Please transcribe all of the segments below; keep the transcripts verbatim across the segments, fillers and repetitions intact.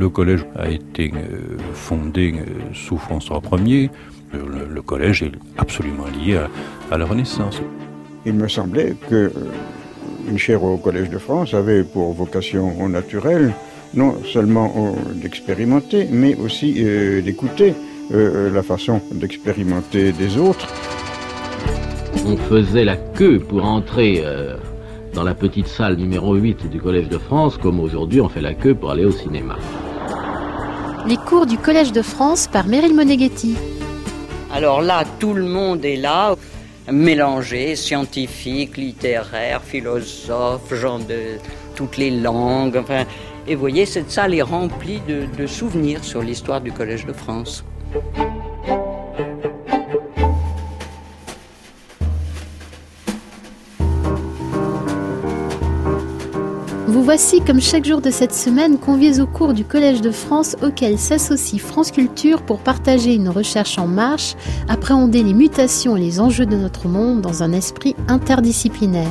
Le collège a été euh, fondé euh, sous François Ier. Le, le collège est absolument lié à, à la Renaissance. Il me semblait que euh, une chaire au Collège de France avait pour vocation naturelle non seulement euh, d'expérimenter, mais aussi euh, d'écouter euh, la façon d'expérimenter des autres. On faisait la queue pour entrer euh, dans la petite salle numéro huit du Collège de France, comme aujourd'hui on fait la queue pour aller au cinéma. Les cours du Collège de France par Meryl Moneghetti. Alors là, tout le monde est là, mélangé, scientifique, littéraire, philosophe, gens de toutes les langues. Enfin, et vous voyez, cette salle est remplie de, de souvenirs sur l'histoire du Collège de France. Vous voici, comme chaque jour de cette semaine, conviés au cours du Collège de France auquel s'associe France Culture pour partager une recherche en marche, appréhender les mutations et les enjeux de notre monde dans un esprit interdisciplinaire.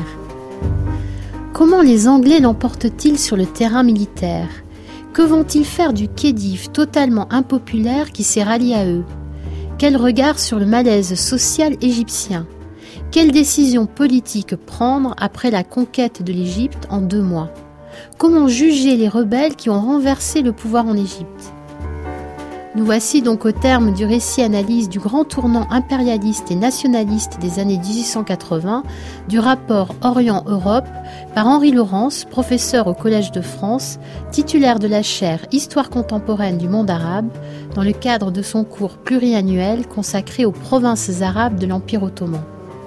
Comment les Anglais l'emportent-ils sur le terrain militaire ? Que vont-ils faire du Khedive totalement impopulaire qui s'est rallié à eux ? Quel regard sur le malaise social égyptien ? Quelles décisions politiques prendre après la conquête de l'Égypte en deux mois ? Comment juger les rebelles qui ont renversé le pouvoir en Égypte ? Nous voici donc au terme du récit-analyse du grand tournant impérialiste et nationaliste des années dix-huit cent quatre-vingts, du rapport Orient-Europe par Henri Laurence, professeur au Collège de France, titulaire de la chaire Histoire contemporaine du monde arabe, dans le cadre de son cours pluriannuel consacré aux provinces arabes de l'Empire ottoman.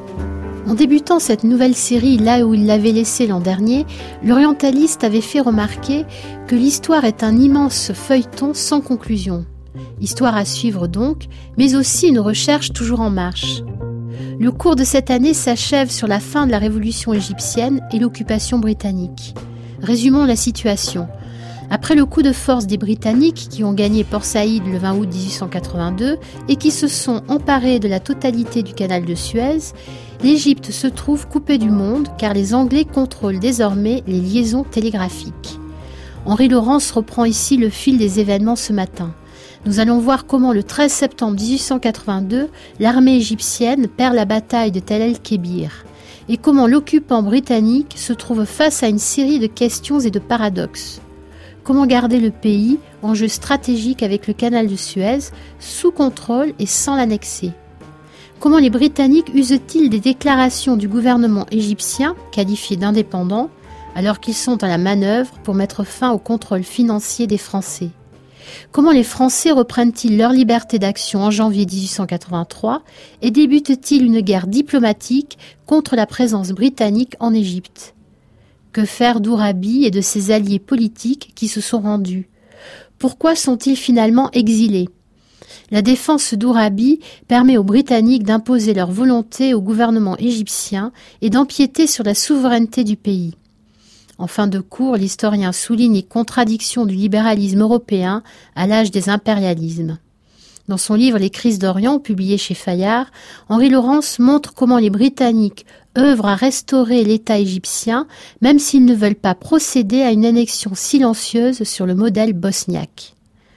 En débutant cette nouvelle série là où il l'avait laissée l'an dernier, l'orientaliste avait fait remarquer que l'histoire est un immense feuilleton sans conclusion. Histoire à suivre donc, mais aussi une recherche toujours en marche. Le cours de cette année s'achève sur la fin de la révolution égyptienne et l'occupation britannique. Résumons la situation. Après le coup de force des Britanniques qui ont gagné Port Saïd le vingt août dix-huit cent quatre-vingt-deux et qui se sont emparés de la totalité du canal de Suez, l'Égypte se trouve coupée du monde car les Anglais contrôlent désormais les liaisons télégraphiques. Henri Laurence reprend ici le fil des événements ce matin. Nous allons voir comment le treize septembre dix-huit cent quatre-vingt-deux, l'armée égyptienne perd la bataille de Tel el-Kébir et comment l'occupant britannique se trouve face à une série de questions et de paradoxes. Comment garder le pays, enjeu stratégique avec le canal de Suez, sous contrôle et sans l'annexer ? Comment les Britanniques usent-ils des déclarations du gouvernement égyptien, qualifié d'indépendant, alors qu'ils sont à la manœuvre pour mettre fin au contrôle financier des Français ? Comment les Français reprennent-ils leur liberté d'action en janvier dix-huit cent quatre-vingt-trois et débutent-ils une guerre diplomatique contre la présence britannique en Égypte ? Que faire d'Ourabi et de ses alliés politiques qui se sont rendus ? Pourquoi sont-ils finalement exilés ? La défense d'Ourabi permet aux Britanniques d'imposer leur volonté au gouvernement égyptien et d'empiéter sur la souveraineté du pays. En fin de cours, l'historien souligne les contradictions du libéralisme européen à l'âge des impérialismes. Dans son livre « Les crises d'Orient », publié chez Fayard, Henri Laurence montre comment les Britanniques œuvrent à restaurer l'État égyptien, même s'ils ne veulent pas procéder à une annexion silencieuse sur le modèle bosniaque.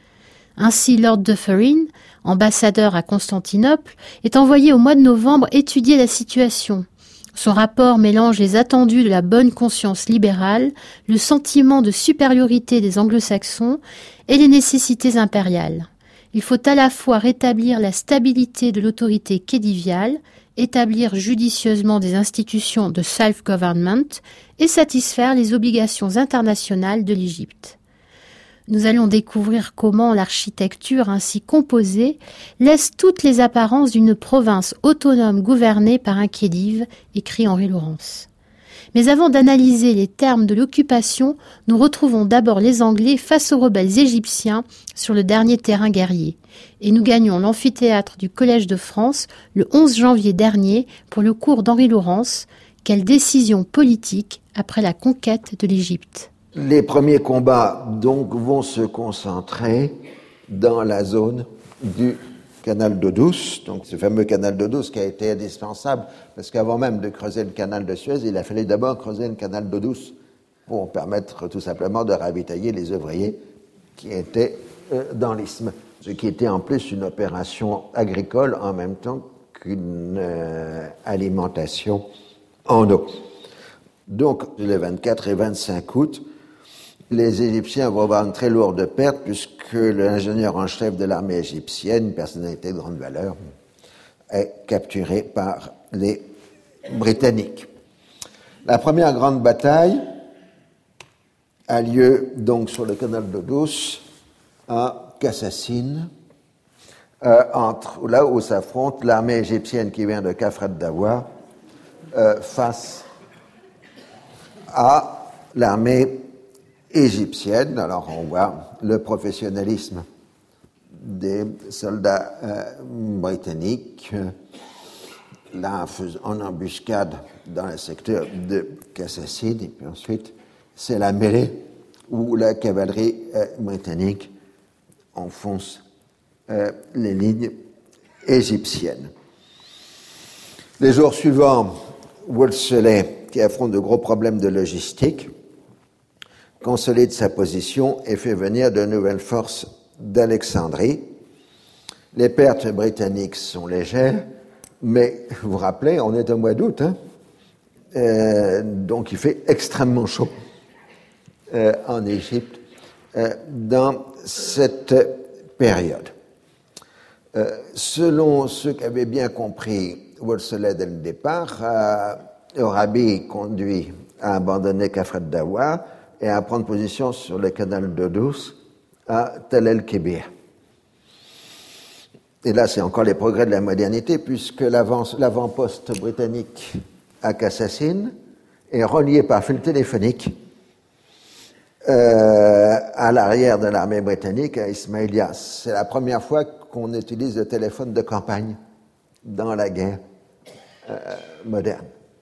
Ainsi, Lord Dufferin, ambassadeur à Constantinople, est envoyé au mois de novembre étudier la situation. Son rapport mélange les attendus de la bonne conscience libérale, le sentiment de supériorité des anglo-saxons et les nécessités impériales. Il faut à la fois rétablir la stabilité de l'autorité khediviale, établir judicieusement des institutions de self-government et satisfaire les obligations internationales de l'Égypte. Nous allons découvrir comment l'architecture ainsi composée laisse toutes les apparences d'une province autonome gouvernée par un khedive, écrit Henri Laurence. Mais avant d'analyser les termes de l'occupation, nous retrouvons d'abord les Anglais face aux rebelles égyptiens sur le dernier terrain guerrier. Et nous gagnons l'amphithéâtre du Collège de France le onze janvier dernier pour le cours d'Henri Laurence. Quelle décision politique après la conquête de l'Égypte ? Les premiers combats donc vont se concentrer dans la zone du canal d'eau douce, donc ce fameux canal d'eau douce qui a été indispensable, parce qu'avant même de creuser le canal de Suez, il a fallu d'abord creuser le canal d'eau douce pour permettre tout simplement de ravitailler les ouvriers qui était euh, dans l'isthme, ce qui était en plus une opération agricole en même temps qu'une euh, alimentation en eau. Donc, le vingt-quatre et vingt-cinq août, les Égyptiens vont avoir une très lourde perte puisque l'ingénieur en chef de l'armée égyptienne, une personnalité de grande valeur, est capturé par les Britanniques. La première grande bataille a lieu donc sur le canal d'eau douce à Kassassine, euh, entre, là où s'affronte l'armée égyptienne qui vient de Kafret Dawa euh, face à l'armée égyptienne. Alors on voit le professionnalisme des soldats euh, britanniques, euh, là en embuscade dans le secteur de Kassassine, et puis ensuite c'est la mêlée où la cavalerie euh, britannique enfonce euh, les lignes égyptiennes. Les jours suivants, Wolseley, qui affronte de gros problèmes de logistique, consolide sa position et fait venir de nouvelles forces d'Alexandrie. Les pertes britanniques sont légères, mais vous vous rappelez, on est au mois d'août, hein, euh, donc il fait extrêmement chaud euh, en Égypte euh, dans cette période. Euh, selon ceux qui avaient bien compris Wolseley dès le départ, euh, Orabi conduit à abandonner Kafret Dawa et à prendre position sur le canal d'eau douce à Tel el-Kébir. Et là, c'est encore les progrès de la modernité, puisque l'avant-poste britannique à Kassassine est relié par fil téléphonique euh, à l'arrière de l'armée britannique à Ismaïlia. C'est la première fois qu'on utilise le téléphone de campagne dans la guerre euh, moderne.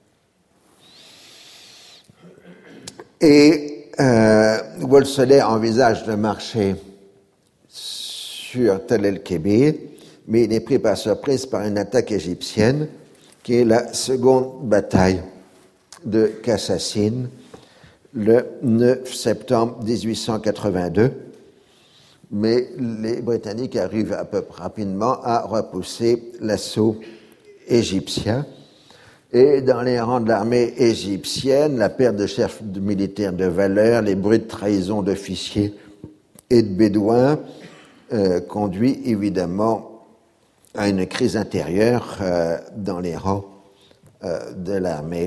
Et euh, Wolseley envisage de marcher sur Tel el-Kébir, mais il est pris par surprise par une attaque égyptienne, qui est la seconde bataille de Kassassine, le neuf septembre dix-huit cent quatre-vingt-deux. Mais les Britanniques arrivent à peu près rapidement à repousser l'assaut égyptien. Et dans les rangs de l'armée égyptienne, la perte de chefs militaires de valeur, les bruits de trahison d'officiers et de bédouins euh, conduit évidemment à une crise intérieure euh, dans les rangs euh, de l'armée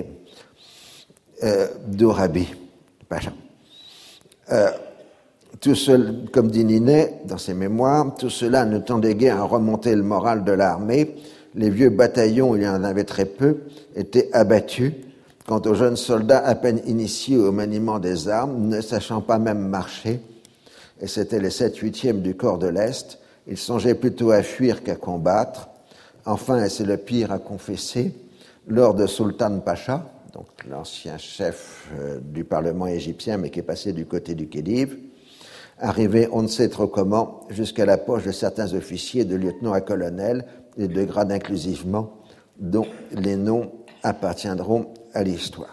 euh, d'Orabi Pacha. Euh, tout seul, comme dit Ninet dans ses mémoires, tout cela ne tendait guère à remonter le moral de l'armée. Les vieux bataillons, il y en avait très peu, étaient abattus. Quant aux jeunes soldats à peine initiés au maniement des armes, ne sachant pas même marcher, et c'était les sept huitièmes du corps de l'Est, ils songeaient plutôt à fuir qu'à combattre. Enfin, et c'est le pire à confesser, lors de Sultan Pacha, donc l'ancien chef euh, du Parlement égyptien, mais qui est passé du côté du Khedive, arrivé on ne sait trop comment jusqu'à la poche de certains officiers, de lieutenant à colonel, et de grades inclusivement, dont les noms appartiendront à l'histoire.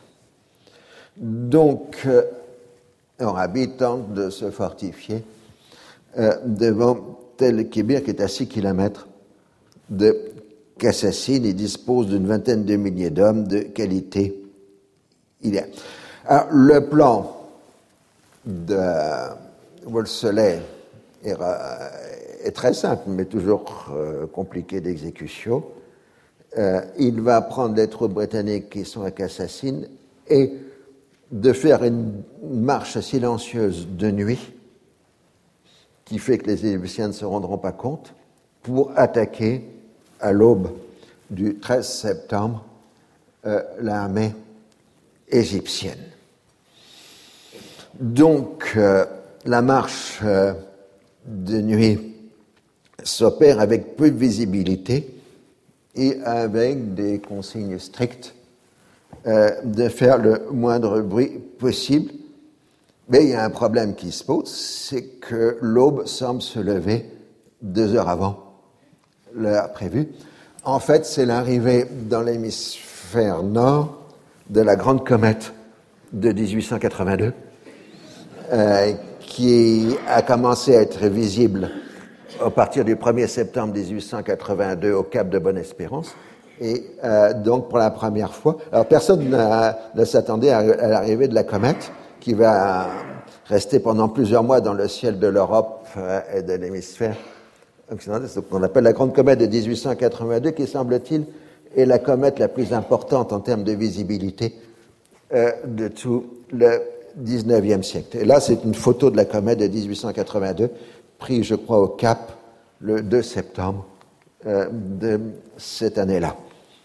Donc, euh, Orabi tente de se fortifier euh, devant Tel el-Kébir, qui est à six kilomètres de Kassassine. Il dispose d'une vingtaine de milliers d'hommes de qualité idéale. Alors, le plan de Wolseley est, est très simple, mais toujours euh, compliqué d'exécution. Euh, il va prendre les troupes britanniques qui sont à Kassassine et de faire une marche silencieuse de nuit qui fait que les Égyptiens ne se rendront pas compte pour attaquer à l'aube du treize septembre euh, l'armée égyptienne. Donc, euh, la marche euh, de nuit s'opère avec peu de visibilité et avec des consignes strictes euh, de faire le moindre bruit possible. Mais il y a un problème qui se pose, c'est que l'aube semble se lever deux heures avant l'heure prévue. En fait, c'est l'arrivée dans l'hémisphère nord de la grande comète de dix-huit cent quatre-vingt-deux, euh, qui a commencé à être visible à partir du premier septembre dix-huit cent quatre-vingt-deux au cap de Bonne-Espérance. Et euh, donc, pour la première fois, alors personne ne s'attendait à, à l'arrivée de la comète qui va rester pendant plusieurs mois dans le ciel de l'Europe euh, et de l'hémisphère occidental. C'est ce qu'on appelle la grande comète de dix-huit cent quatre-vingt-deux, qui, semble-t-il, est la comète la plus importante en termes de visibilité euh, de tout le dix-neuvième siècle. Et là, c'est une photo de la comète de dix-huit cent quatre-vingt-deux, prise, je crois, au Cap le deux septembre euh, de cette année-là.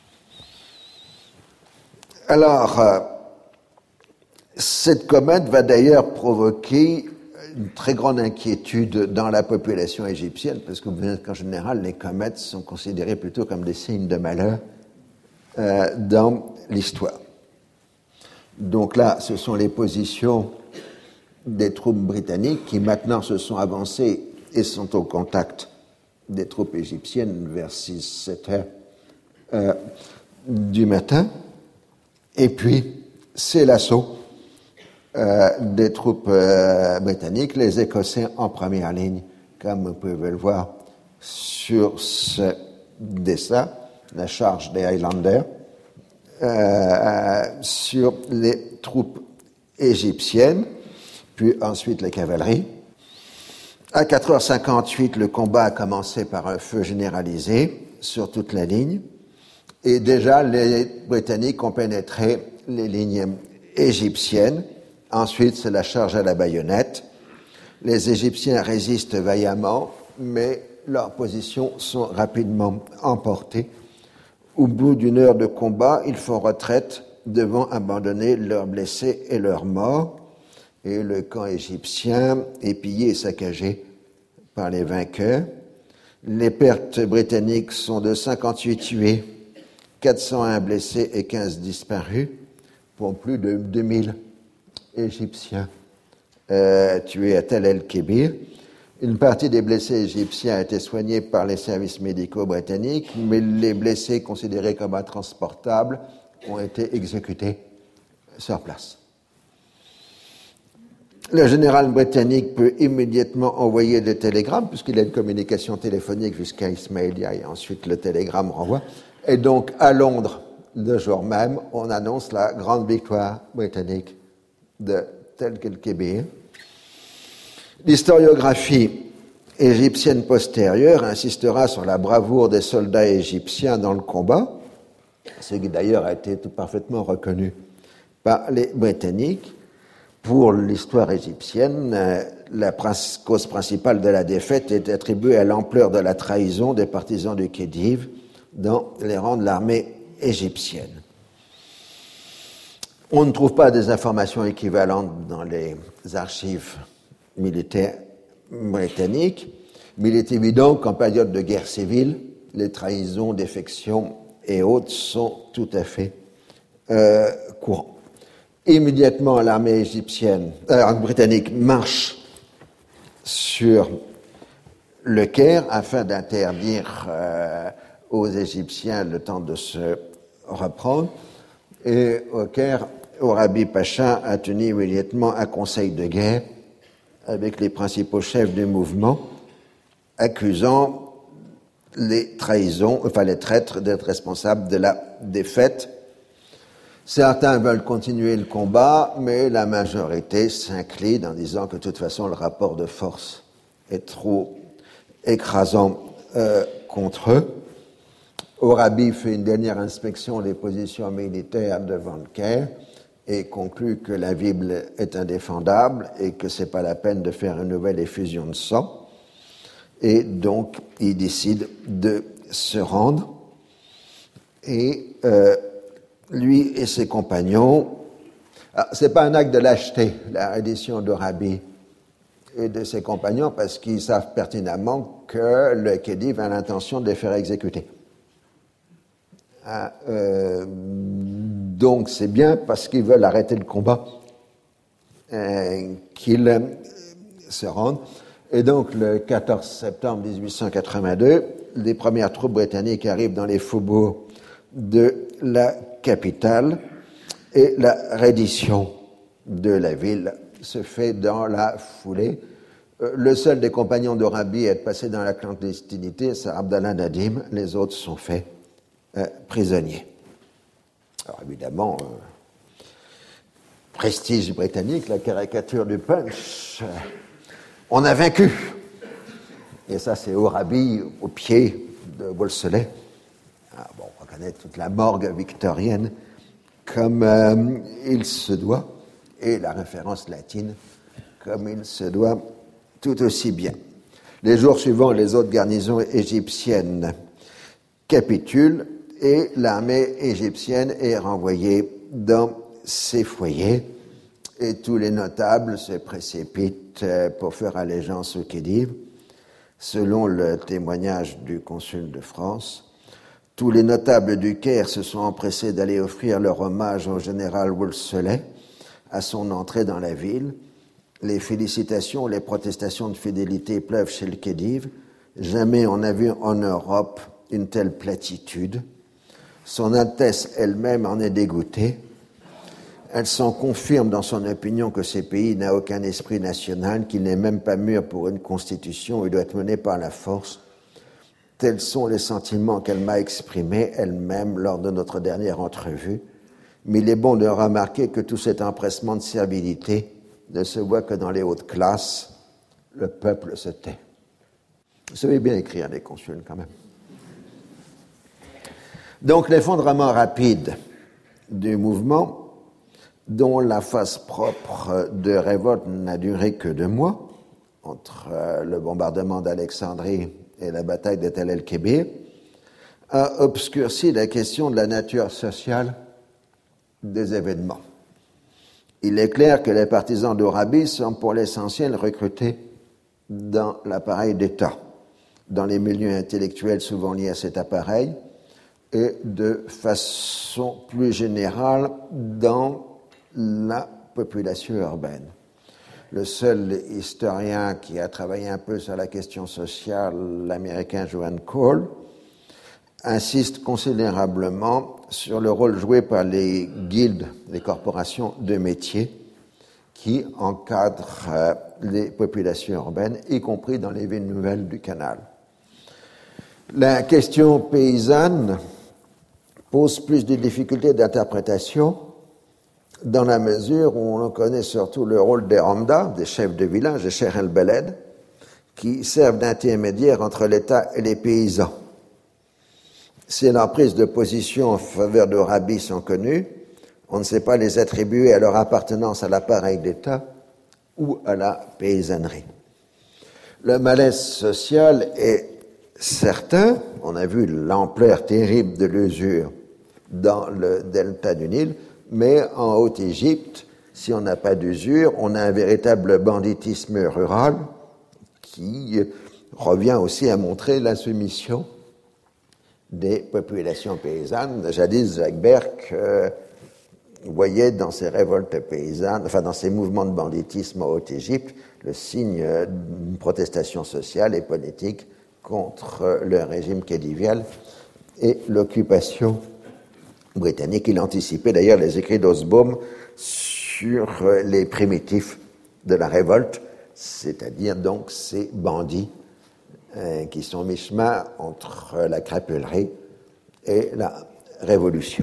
Alors, euh, cette comète va d'ailleurs provoquer une très grande inquiétude dans la population égyptienne, parce que vous savez qu'en général, les comètes sont considérées plutôt comme des signes de malheur euh, dans l'histoire. Donc là, ce sont les positions des troupes britanniques qui maintenant se sont avancées et sont au contact des troupes égyptiennes vers six sept heures euh, du matin. Et puis, c'est l'assaut euh, des troupes euh, britanniques, les Écossais en première ligne, comme vous pouvez le voir sur ce dessin, la charge des Highlanders, euh, sur les troupes égyptiennes, puis ensuite les cavaleries. À quatre heures cinquante-huit, le combat a commencé par un feu généralisé sur toute la ligne, et déjà les Britanniques ont pénétré les lignes égyptiennes. Ensuite, c'est la charge à la baïonnette. Les Égyptiens résistent vaillamment, mais leurs positions sont rapidement emportées. Au bout d'une heure de combat, ils font retraite, devant abandonner leurs blessés et leurs morts. Et le camp égyptien est pillé et saccagé par les vainqueurs. Les pertes britanniques sont de cinquante-huit tués, quatre cent un blessés et quinze disparus, pour plus de deux mille Égyptiens euh, tués à Tel el-Kébir. Une partie des blessés égyptiens a été soignée par les services médicaux britanniques, mais les blessés considérés comme intransportables ont été exécutés sur place. Le général britannique peut immédiatement envoyer des télégrammes, puisqu'il a une communication téléphonique jusqu'à Ismailia, et ensuite le télégramme renvoie. Et donc, à Londres, le jour même, on annonce la grande victoire britannique de Tel el-Kébir. L'historiographie égyptienne postérieure insistera sur la bravoure des soldats égyptiens dans le combat, ce qui d'ailleurs a été tout parfaitement reconnu par les Britanniques. Pour l'histoire égyptienne, la cause principale de la défaite est attribuée à l'ampleur de la trahison des partisans du Khedive dans les rangs de l'armée égyptienne. On ne trouve pas des informations équivalentes dans les archives militaires britanniques, mais il est évident qu'en période de guerre civile, les trahisons, défections et autres sont tout à fait euh, courants. Immédiatement, l'armée égyptienne, euh, britannique marche sur le Caire afin d'interdire euh, aux Égyptiens le temps de se reprendre. Et au Caire, Orabi Pacha a tenu immédiatement un conseil de guerre avec les principaux chefs du mouvement, accusant les trahisons, enfin les traîtres d'être responsables de la défaite. Certains veulent continuer le combat, mais la majorité s'incline en disant que de toute façon le rapport de force est trop écrasant euh, contre eux. Orabi fait une dernière inspection des positions militaires devant le Caire et conclut que la ville est indéfendable et que c'est pas la peine de faire une nouvelle effusion de sang. Et donc, il décide de se rendre. Et euh, lui et ses compagnons, alors, c'est pas un acte de lâcheté, la reddition d'Orabi et de ses compagnons, parce qu'ils savent pertinemment que le Khedive a l'intention de les faire exécuter. Ah, euh, donc c'est bien parce qu'ils veulent arrêter le combat euh, qu'ils euh, se rendent. Et donc le quatorze septembre dix-huit cent quatre-vingt-deux, les premières troupes britanniques arrivent dans les faubourgs de la capitale et la reddition de la ville se fait dans la foulée. Euh, le seul des compagnons d'Orabi à être passé dans la clandestinité, c'est Abdallah Nadim. Les autres sont faits euh, prisonniers. Alors évidemment, euh, prestige britannique, la caricature du Punch, euh, on a vaincu. Et ça, c'est Orabi au pied de Wolseley. Ah, bon, on reconnaît toute la morgue victorienne comme euh, il se doit, et la référence latine comme il se doit tout aussi bien. Les jours suivants, les autres garnisons égyptiennes capitulent et l'armée égyptienne est renvoyée dans ses foyers et tous les notables se précipitent pour faire allégeance au Khedive. Selon le témoignage du consul de France, tous les notables du Caire se sont empressés d'aller offrir leur hommage au général Wolseley à son entrée dans la ville. Les félicitations, les protestations de fidélité pleuvent chez le Khedive. Jamais on n'a vu en Europe une telle platitude. Son Altesse elle-même en est dégoûtée. Elle s'en confirme dans son opinion que ce pays n'a aucun esprit national, qu'il n'est même pas mûr pour une constitution et doit être mené par la force. Tels sont les sentiments qu'elle m'a exprimés elle-même lors de notre dernière entrevue. Mais il est bon de remarquer que tout cet empressement de servilité ne se voit que dans les hautes classes. Le peuple se tait. Vous savez bien écrire, les consuls, quand même. Donc, l'effondrement rapide du mouvement, dont la phase propre de révolte n'a duré que deux mois, entre le bombardement d'Alexandrie et la bataille de Tel el-Kébir, a obscurci la question de la nature sociale des événements. Il est clair que les partisans d'Orabi sont pour l'essentiel recrutés dans l'appareil d'État, dans les milieux intellectuels souvent liés à cet appareil, et de façon plus générale dans la population urbaine. Le seul historien qui a travaillé un peu sur la question sociale, l'américain Joan Cole, insiste considérablement sur le rôle joué par les guildes, les corporations de métiers qui encadrent les populations urbaines, y compris dans les villes nouvelles du Canal. La question paysanne pose plus de difficultés d'interprétation dans la mesure où on connaît surtout le rôle des Ramda, des chefs de village, des Cheikh el-Beled, qui servent d'intermédiaires entre l'État et les paysans. Si leurs prises de position en faveur d'Orabi sont connues, on ne sait pas les attribuer à leur appartenance à l'appareil d'État ou à la paysannerie. Le malaise social est certain. On a vu l'ampleur terrible de l'usure dans le delta du Nil, mais en Haute-Égypte, si on n'a pas d'usure, on a un véritable banditisme rural qui revient aussi à montrer l'insoumission des populations paysannes. Jadis, Jacques Berck euh, voyait dans ces révoltes paysannes, enfin dans ces mouvements de banditisme en Haute-Égypte, le signe d'une protestation sociale et politique contre le régime khedivial et l'occupation britannique. Il anticipait d'ailleurs les écrits d'Osbaum sur les primitifs de la révolte, c'est-à-dire donc ces bandits euh, qui sont mi-chemin entre la crapulerie et la révolution.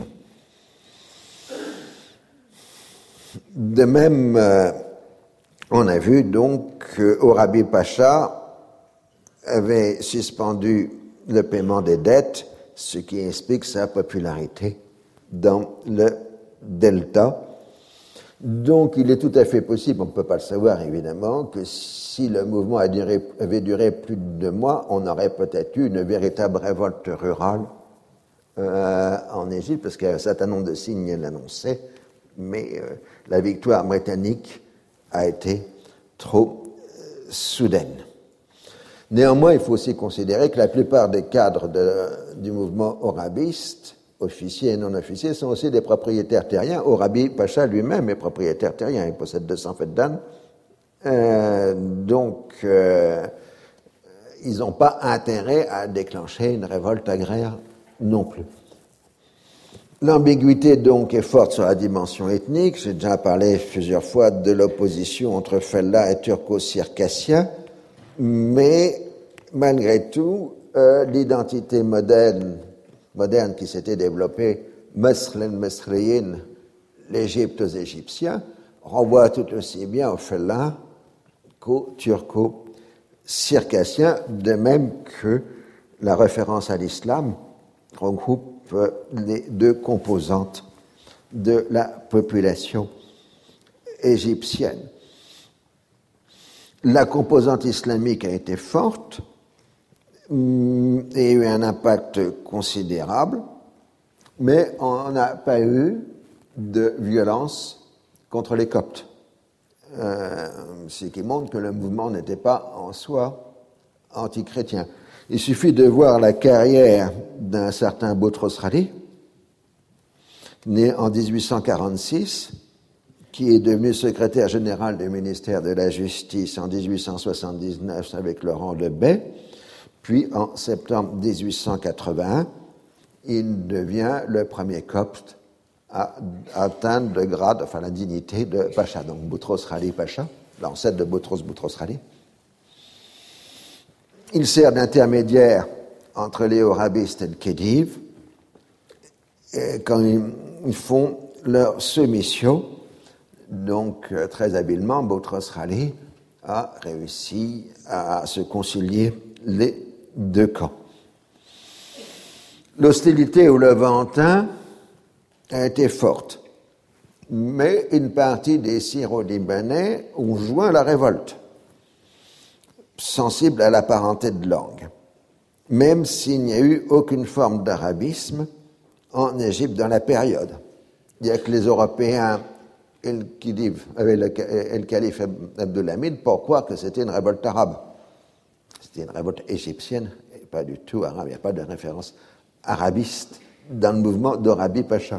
De même, euh, on a vu donc qu'Orabi Pacha avait suspendu le paiement des dettes, ce qui explique sa popularité dans le delta. Donc il est tout à fait possible, on ne peut pas le savoir évidemment, que si le mouvement a duré, avait duré plus de deux mois, on aurait peut-être eu une véritable révolte rurale euh, en Égypte, parce qu'il y a un certain nombre de signes l'annonçaient, mais euh, la victoire britannique a été trop euh, soudaine. Néanmoins, il faut aussi considérer que la plupart des cadres de, du mouvement orabiste, officiers et non-officiers, sont aussi des propriétaires terriens. Orabi Pacha lui-même est propriétaire terrien, il possède deux cents feddan. Euh, donc, euh, ils n'ont pas intérêt à déclencher une révolte agraire non plus. L'ambiguïté donc est forte sur la dimension ethnique. J'ai déjà parlé plusieurs fois de l'opposition entre Fellahs et turco-circassiens, mais malgré tout, euh, l'identité moderne, moderne qui s'était développée, Mesrlen Mesriyin, l'Égypte aux Égyptiens, renvoie tout aussi bien aux Fellahs qu'aux turco-circassiens, de même que la référence à l'islam regroupe les deux composantes de la population égyptienne. La composante islamique a été forte et a eu un impact considérable, mais on n'a pas eu de violence contre les Coptes, euh, ce qui montre que le mouvement n'était pas en soi antichrétien. Il suffit de voir la carrière d'un certain Boutros Ghali, né en dix-huit cent quarante-six, qui est devenu secrétaire général du ministère de la Justice en dix-huit cent soixante-dix-neuf avec Laurent Lebet, puis en septembre dix-huit cent quatre-vingt-un, il devient le premier copte à atteindre le grade, enfin la dignité de Pacha, donc Boutros Ghali Pacha, l'ancêtre de Boutros Boutros Ghali. Il sert d'intermédiaire entre les wahhabistes et le Khedive quand ils font leur soumission. Donc, très habilement, Boutros Ghali a réussi à se concilier les deux camps. L'hostilité au Levantin a été forte, mais une partie des Syro-Libanais ont joint la révolte, sensible à la parenté de langue, même s'il n'y a eu aucune forme d'arabisme en Égypte dans la période. Il n'y a que les Européens et le, Khedive, et le, et le calife Abdulhamid pour croire que c'était une révolte arabe. C'était une révolte égyptienne et pas du tout arabe. Il n'y a pas de référence arabiste dans le mouvement d'Orabi Pacha.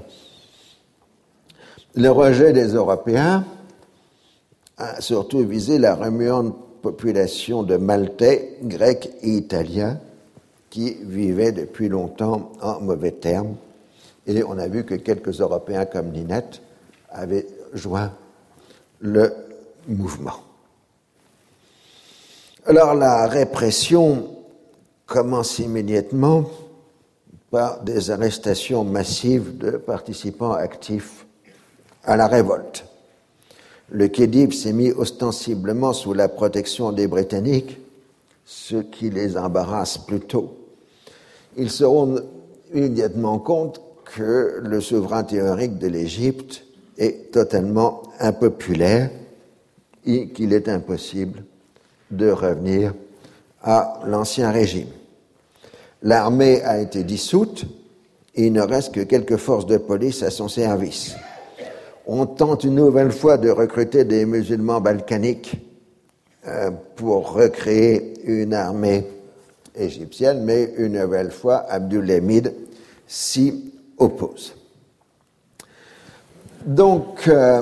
Le rejet des Européens a surtout visé la remuante population de Maltais, Grecs et Italiens qui vivaient depuis longtemps en mauvais termes. Et on a vu que quelques Européens comme Ninette avaient joint le mouvement. Alors la répression commence immédiatement par des arrestations massives de participants actifs à la révolte. Le Khedive s'est mis ostensiblement sous la protection des Britanniques, ce qui les embarrasse plutôt. Ils se rendent immédiatement compte que le souverain théorique de l'Égypte est totalement impopulaire et qu'il est impossible de revenir à l'ancien régime. L'armée a été dissoute et il ne reste que quelques forces de police à son service. On tente une nouvelle fois de recruter des musulmans balkaniques euh, pour recréer une armée égyptienne, mais une nouvelle fois, Abdulhamid s'y oppose. Donc, euh,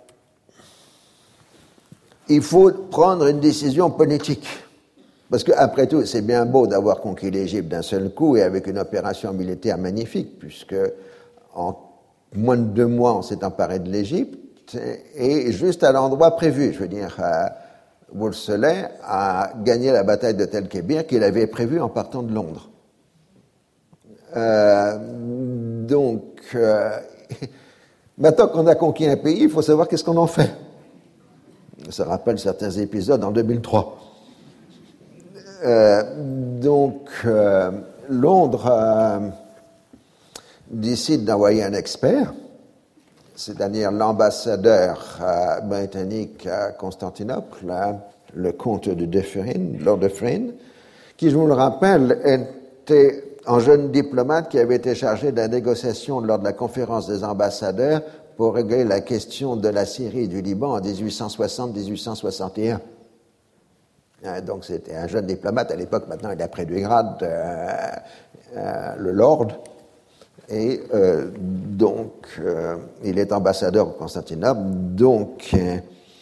il faut prendre une décision politique. Parce qu'après tout, c'est bien beau d'avoir conquis l'Égypte d'un seul coup et avec une opération militaire magnifique, puisque en moins de deux mois, on s'est emparé de l'Égypte, et juste à l'endroit prévu. Je veux dire, euh, Wolseley a gagné la bataille de Tel Kébir qu'il avait prévue en partant de Londres. Euh, donc, euh, maintenant qu'on a conquis un pays, il faut savoir qu'est-ce qu'on en fait. Ça rappelle certains épisodes en deux mille trois. Euh, donc, euh, Londres euh, décide d'envoyer un expert, c'est-à-dire l'ambassadeur euh, britannique à Constantinople, là, le comte de Dufferin, Lord Dufferin, qui, je vous le rappelle, était un jeune diplomate qui avait été chargé de la négociation lors de la conférence des ambassadeurs pour régler la question de la Syrie et du Liban en dix-huit cent soixante à dix-huit cent soixante et un. Donc c'était un jeune diplomate à l'époque, maintenant il a pris du grade, euh, euh, le Lord, et euh, donc euh, il est ambassadeur au Constantinople, donc euh,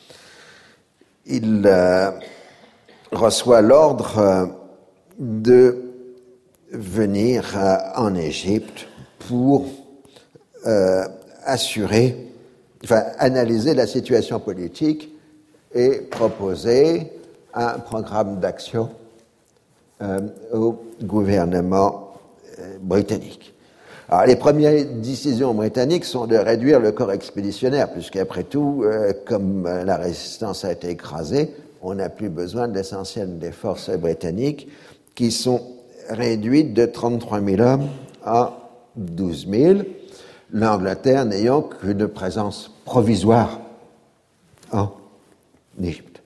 il euh, reçoit l'ordre euh, de venir euh, en Égypte pour euh, assurer, enfin analyser la situation politique et proposer un programme d'action euh, au gouvernement euh, britannique. Alors, les premières décisions britanniques sont de réduire le corps expéditionnaire, puisqu'après tout, euh, comme euh, la résistance a été écrasée, on n'a plus besoin de l'essentiel des forces britanniques, qui sont réduites de trente-trois mille hommes à douze mille, l'Angleterre n'ayant qu'une présence provisoire en Égypte.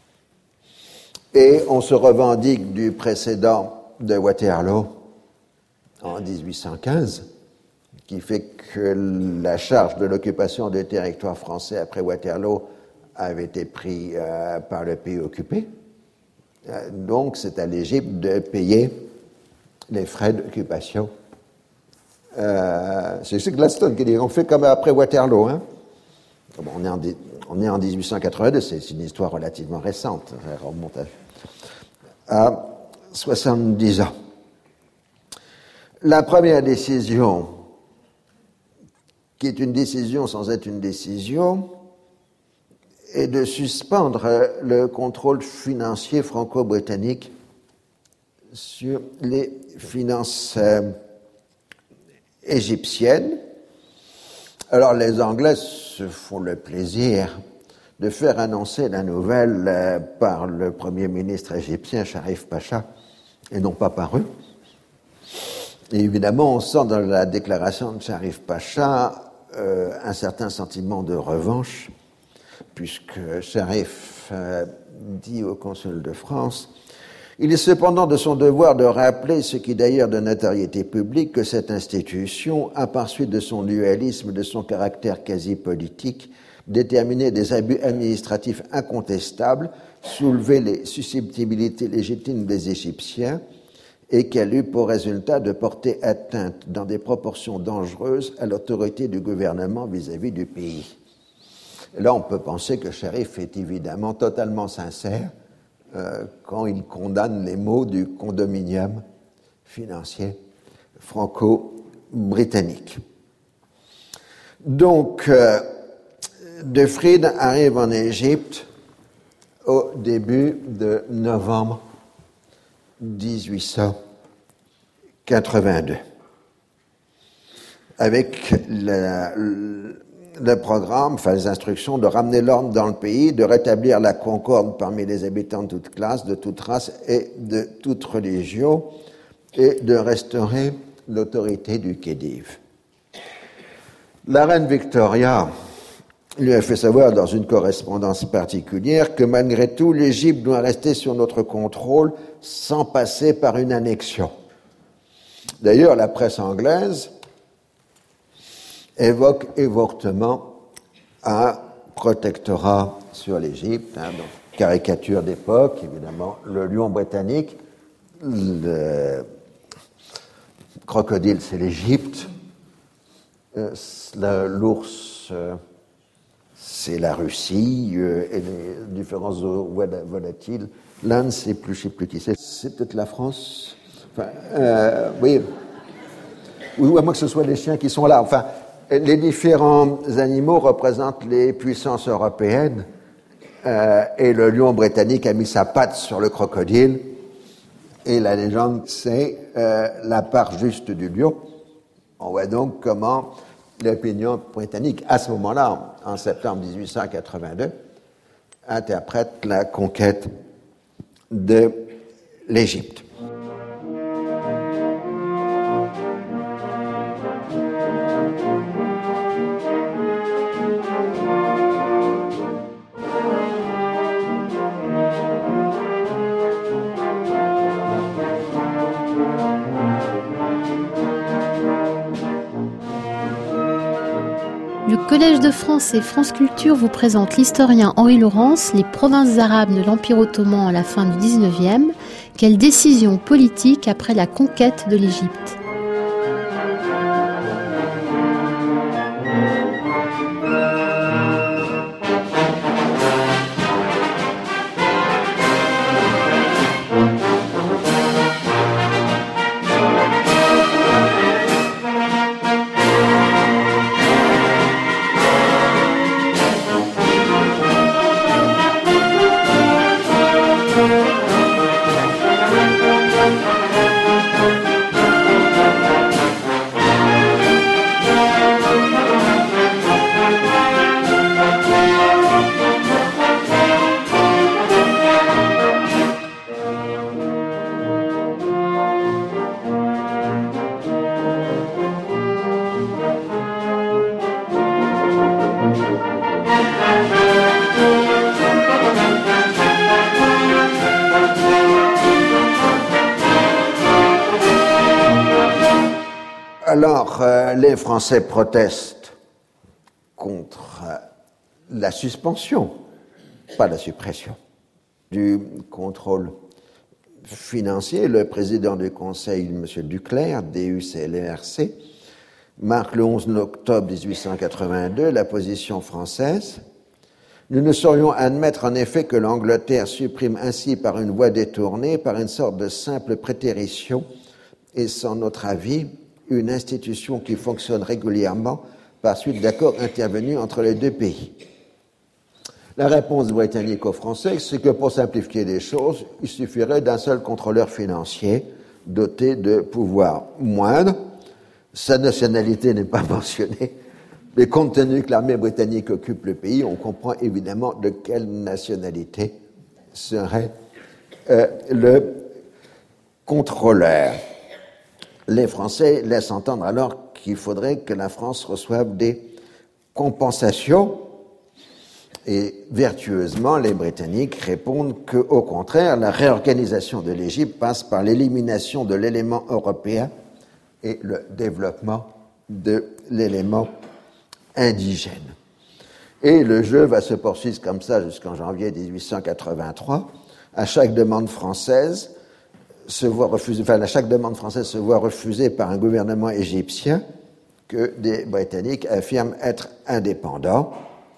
Et on se revendique du précédent de Waterloo en dix-huit cent quinze, qui fait que la charge de l'occupation des territoires français après Waterloo avait été prise euh, par le pays occupé. Euh, donc, c'est à l'Égypte de payer les frais d'occupation. Euh, c'est Gladstone qui dit on fait comme après Waterloo. Hein. Bon, on, est en, on est en dix-huit cent quatre-vingt-deux, c'est une histoire relativement récente. Ça remonte à, à soixante-dix ans. La première décision, qui est une décision sans être une décision, est de suspendre le contrôle financier franco-britannique sur les finances euh, égyptiennes. Alors les Anglais se font le plaisir de faire annoncer la nouvelle euh, par le Premier ministre égyptien Sharif Pacha, et non pas par eux. Et évidemment, on sent dans la déclaration de Sharif Pacha euh, un certain sentiment de revanche, puisque Sharif euh, dit au consul de France « Il est cependant de son devoir de rappeler, ce qui d'ailleurs de notoriété publique, que cette institution a, par suite de son dualisme et de son caractère quasi-politique, déterminé des abus administratifs incontestables, soulevé les susceptibilités légitimes des Égyptiens, et qu'elle eut pour résultat de porter atteinte dans des proportions dangereuses à l'autorité du gouvernement vis-à-vis du pays. » Là, on peut penser que Sharif est évidemment totalement sincère euh, quand il condamne les maux du condominium financier franco-britannique. Donc, euh, De Fried arrive en Égypte au début de novembre dix-huit cent quatre-vingt-deux, avec la, le programme, enfin les instructions de ramener l'ordre dans le pays, de rétablir la concorde parmi les habitants de toute classe, de toute race et de toute religion, et de restaurer l'autorité du Khedive. La reine Victoria lui a fait savoir dans une correspondance particulière que malgré tout, l'Égypte doit rester sur notre contrôle sans passer par une annexion. D'ailleurs, la presse anglaise évoque évortement un protectorat sur l'Égypte, hein, donc caricature d'époque, évidemment, le lion britannique, le crocodile, c'est l'Égypte, euh, l'ours, euh, c'est la Russie, euh, et les différents volatiles. L'Inde, c'est plus, je ne sais plus qui c'est. C'est peut-être la France. Enfin, euh, oui. Ou à moins que ce soit les chiens qui sont là. Enfin, les différents animaux représentent les puissances européennes. Euh, et le lion britannique a mis sa patte sur le crocodile. Et la légende, c'est euh, la part juste du lion. On voit donc comment l'opinion britannique, à ce moment-là, en septembre dix-huit cent quatre-vingt-deux, interprète la conquête de l'Égypte. Le Collège de France et France Culture vous présente l'historien Henri Laurence, les provinces arabes de l'Empire ottoman à la fin du dix-neuvième. Quelle décision politique après la conquête de l'Égypte ? Alors, euh, les Français protestent contre euh, la suspension, pas la suppression, du contrôle financier. Le président du Conseil, M. Duclerc, D U C L R C, marque le onze octobre dix-huit cent quatre-vingt-deux la position française. Nous ne saurions admettre en effet que l'Angleterre supprime ainsi par une voie détournée, par une sorte de simple prétérition, et sans notre avis, une institution qui fonctionne régulièrement par suite d'accords intervenus entre les deux pays. La réponse britannique aux Français, c'est que pour simplifier les choses, il suffirait d'un seul contrôleur financier doté de pouvoirs moindres. Sa nationalité n'est pas mentionnée, mais compte tenu que l'armée britannique occupe le pays, on comprend évidemment de quelle nationalité serait euh, le contrôleur. Les Français laissent entendre alors qu'il faudrait que la France reçoive des compensations. Et vertueusement, les Britanniques répondent qu'au contraire, la réorganisation de l'Égypte passe par l'élimination de l'élément européen et le développement de l'élément indigène. Et le jeu va se poursuivre comme ça jusqu'en janvier dix-huit cent quatre-vingt-trois. À chaque demande française, se voit refuser, enfin, à chaque demande française se voit refusée par un gouvernement égyptien que des Britanniques affirment être indépendants.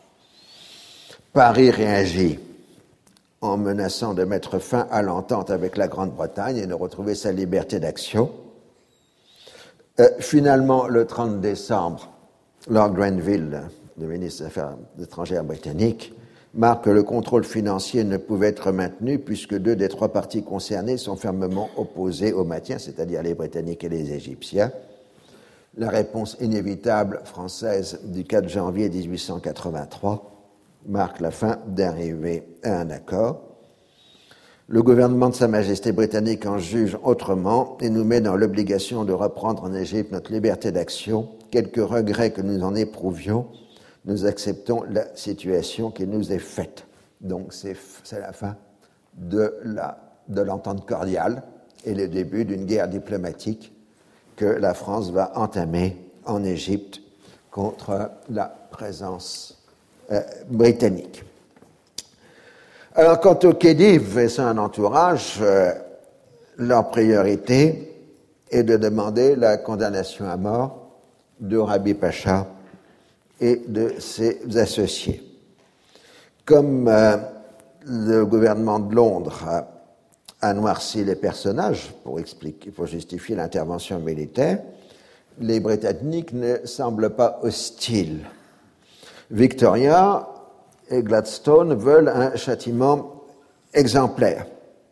Paris réagit en menaçant de mettre fin à l'entente avec la Grande-Bretagne et de retrouver sa liberté d'action. Euh, finalement, le trente décembre, Lord Grenville, le ministre des Affaires étrangères britannique, marque que le contrôle financier ne pouvait être maintenu puisque deux des trois parties concernées sont fermement opposées au maintien, c'est-à-dire les Britanniques et les Égyptiens. La réponse inévitable française du quatre janvier dix-huit cent quatre-vingt-trois marque la fin d'arriver à un accord. Le gouvernement de Sa Majesté britannique en juge autrement et nous met dans l'obligation de reprendre en Égypte notre liberté d'action. Quelques regrets que nous en éprouvions, nous acceptons la situation qui nous est faite. Donc c'est, c'est la fin de, la, de l'entente cordiale et le début d'une guerre diplomatique que la France va entamer en Égypte contre la présence euh, britannique. Alors, quant au Khedive et son entourage, euh, leur priorité est de demander la condamnation à mort de Rabi Pacha et de ses associés. Comme euh, le gouvernement de Londres a, a noirci les personnages pour expliquer, pour justifier l'intervention militaire, les Britanniques ne semblent pas hostiles. Victoria et Gladstone veulent un châtiment exemplaire.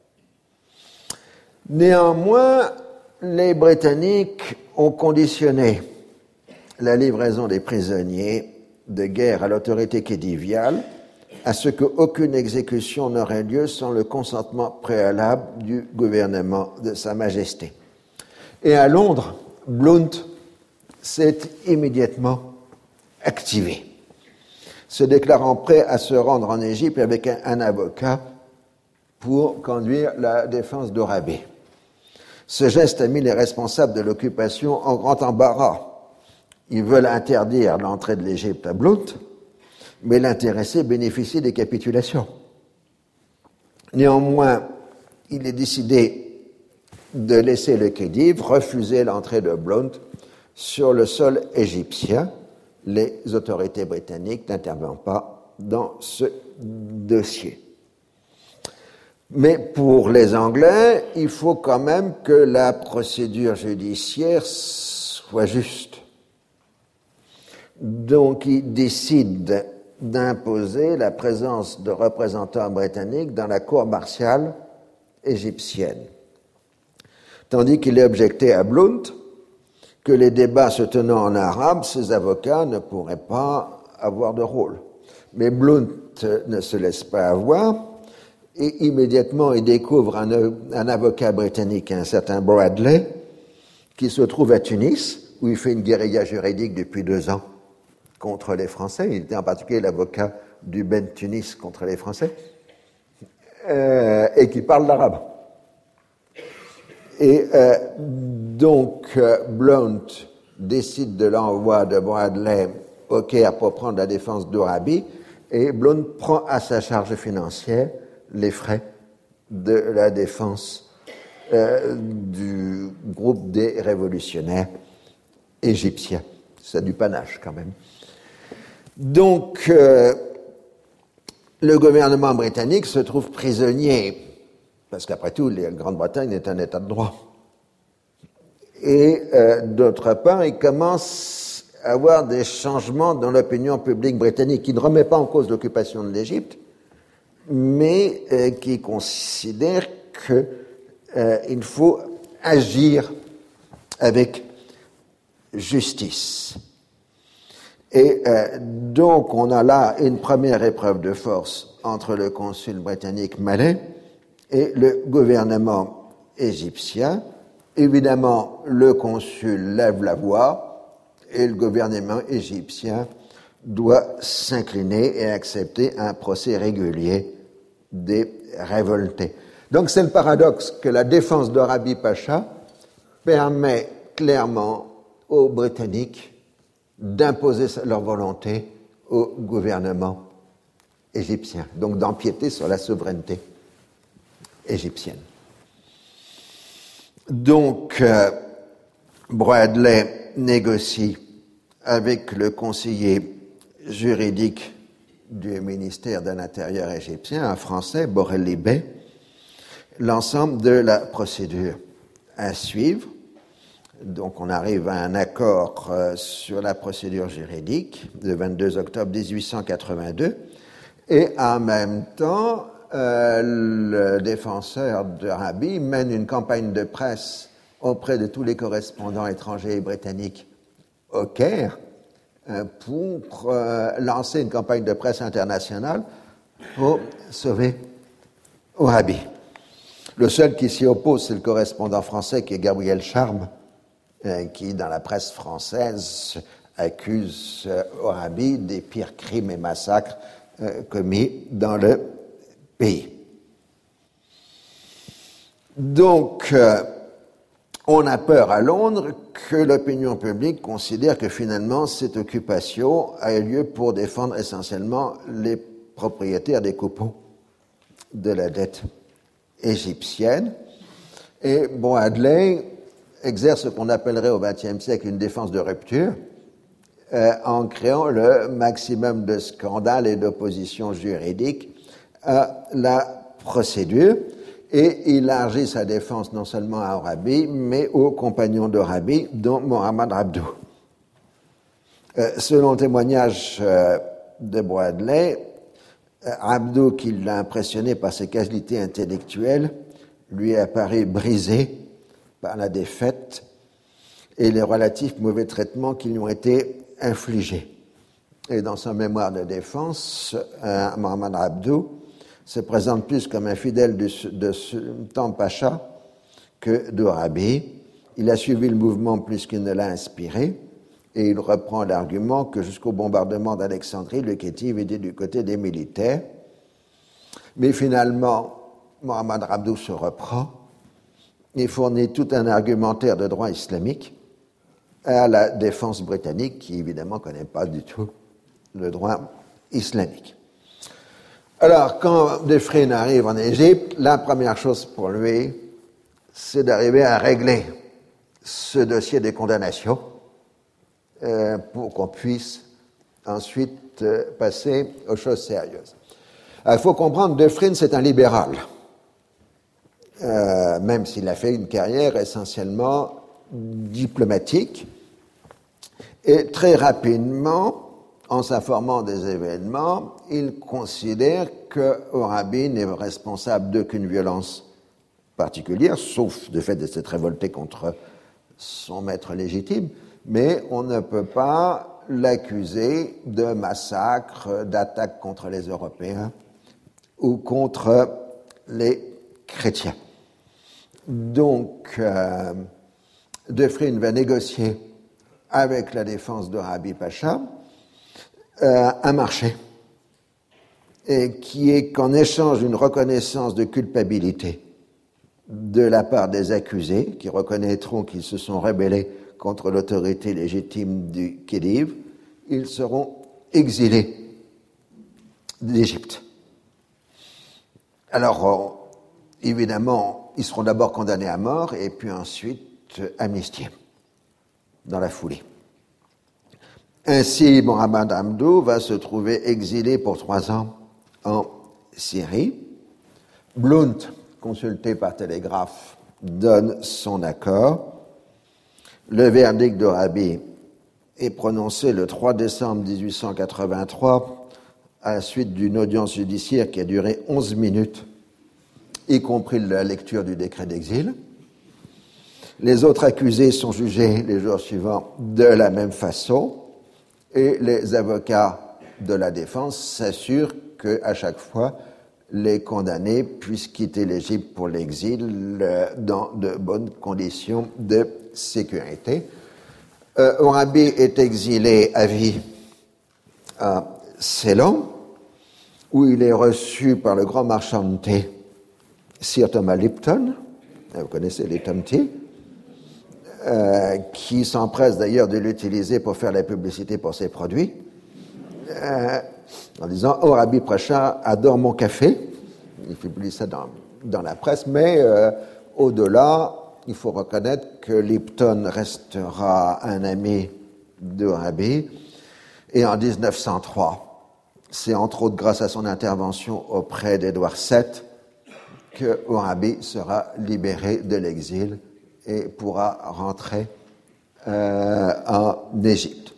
Néanmoins, les Britanniques ont conditionné la livraison des prisonniers de guerre à l'autorité khediviale à ce qu'aucune exécution n'aurait lieu sans le consentement préalable du gouvernement de Sa Majesté. Et à Londres, Blount s'est immédiatement activé, se déclarant prêt à se rendre en Égypte avec un, un avocat pour conduire la défense d'Orabé. Ce geste a mis les responsables de l'occupation en grand embarras. Ils veulent interdire l'entrée de l'Égypte à Blount, mais l'intéressé bénéficie des capitulations. Néanmoins, il est décidé de laisser le Khedive refuser l'entrée de Blount sur le sol égyptien. Les autorités britanniques n'interviennent pas dans ce dossier. Mais pour les Anglais, il faut quand même que la procédure judiciaire soit juste. Donc, ils décident d'imposer la présence de représentants britanniques dans la cour martiale égyptienne. Tandis qu'il est objecté à Blount que les débats se tenant en arabe, ses avocats ne pourraient pas avoir de rôle. Mais Blount ne se laisse pas avoir et immédiatement il découvre un, un avocat britannique, un certain Bradley, qui se trouve à Tunis, où il fait une guérilla juridique depuis deux ans contre les Français. Il était en particulier l'avocat du Ben Tunis contre les Français, euh, et qui parle l'arabe. Et euh, donc, euh, Blount décide de l'envoi de Bradley au Caire pour prendre la défense d'Orabi, et Blount prend à sa charge financière les frais de la défense euh, du groupe des révolutionnaires égyptiens. C'est du panache quand même. Donc, euh, le gouvernement britannique se trouve prisonnier, parce qu'après tout, la Grande-Bretagne est un État de droit. Et euh, d'autre part, il commence à avoir des changements dans l'opinion publique britannique, qui ne remet pas en cause l'occupation de l'Égypte, mais euh, qui considère qu'il euh, faut agir avec justice. Et euh, donc, on a là une première épreuve de force entre le consul britannique Mallet et le gouvernement égyptien. Évidemment, le consul lève la voix et le gouvernement égyptien doit s'incliner et accepter un procès régulier des révoltés. Donc, c'est le paradoxe que la défense d'Orabi Pacha permet clairement aux Britanniques d'imposer leur volonté au gouvernement égyptien, donc d'empiéter sur la souveraineté égyptienne. Donc, euh, Bradley négocie avec le conseiller juridique du ministère de l'Intérieur égyptien, un Français, Borelli Bey, l'ensemble de la procédure à suivre. Donc, on arrive à un accord euh, sur la procédure juridique le vingt-deux octobre dix-huit cent quatre-vingt-deux, et en même temps, euh, le défenseur d'Orabi mène une campagne de presse auprès de tous les correspondants étrangers et britanniques au Caire euh, pour euh, lancer une campagne de presse internationale pour sauver Orabi. Le seul qui s'y oppose, c'est le correspondant français qui est Gabriel Charme, qui, dans la presse française, accuse Orabi des pires crimes et massacres euh, commis dans le pays. Donc, euh, on a peur à Londres que l'opinion publique considère que finalement cette occupation a eu lieu pour défendre essentiellement les propriétaires des copeaux de la dette égyptienne. Et Bradley exerce ce qu'on appellerait au vingtième siècle une défense de rupture, euh, en créant le maximum de scandales et d'opposition juridique à la procédure, et il élargit sa défense non seulement à Orabi, mais aux compagnons d'Orabi, dont Mohamed Abdou. Euh, selon le témoignage euh, de Bradley, euh, Abdou, qui l'a impressionné par ses qualités intellectuelles, lui apparaît brisé par la défaite et les relatifs mauvais traitements qui lui ont été infligés. Et dans son mémoire de défense, euh, Mohamed Abdou se présente plus comme un fidèle de, de Sultan Pacha que d'Orabi. Il a suivi le mouvement plus qu'il ne l'a inspiré, et il reprend l'argument que jusqu'au bombardement d'Alexandrie, le Kétif était du côté des militaires. Mais finalement, Mohamed Abdou se reprend. Il fournit tout un argumentaire de droit islamique à la défense britannique, qui évidemment ne connaît pas du tout le droit islamique. Alors, quand Dufresne arrive en Égypte, la première chose pour lui, c'est d'arriver à régler ce dossier des condamnations euh, pour qu'on puisse ensuite euh, passer aux choses sérieuses. Il faut comprendre que Dufresne, c'est un libéral. Euh, même s'il a fait une carrière essentiellement diplomatique. Et très rapidement, en s'informant des événements, il considère que Orabi n'est responsable d'aucune violence particulière, sauf du fait de s'être révolté contre son maître légitime, mais on ne peut pas l'accuser de massacre, d'attaque contre les Européens ou contre les chrétiens. Donc, euh, Dufresne va négocier avec la défense d'Orabi Pacha euh, un marché, et qui est qu'en échange d'une reconnaissance de culpabilité de la part des accusés, qui reconnaîtront qu'ils se sont rebellés contre l'autorité légitime du Khedive, ils seront exilés d'Égypte. Alors, euh, évidemment, ils seront d'abord condamnés à mort et puis ensuite euh, amnistiés dans la foulée. Ainsi, Mohamed Hamdou va se trouver exilé pour trois ans en Syrie. Blount, consulté par télégraphe, donne son accord. Le verdict d'Orabi est prononcé le trois décembre dix-huit cent quatre-vingt-trois à la suite d'une audience judiciaire qui a duré onze minutes, y compris la lecture du décret d'exil. Les autres accusés sont jugés les jours suivants de la même façon et les avocats de la défense s'assurent qu'à chaque fois, les condamnés puissent quitter l'Égypte pour l'exil dans de bonnes conditions de sécurité. Euh, Orabi est exilé à vie à Ceylan, où il est reçu par le grand marchand de thé, Sir Thomas Lipton, vous connaissez Lipton Tea, euh, qui s'empresse d'ailleurs de l'utiliser pour faire la publicité pour ses produits, euh, en disant « Orabi Pacha adore mon café ». Il publie ça dans, dans la presse, mais euh, au-delà, il faut reconnaître que Lipton restera un ami d'Orabi. Et en dix-neuf cent trois, c'est entre autres grâce à son intervention auprès d'Édouard sept que Orabi sera libéré de l'exil et pourra rentrer euh, en Égypte.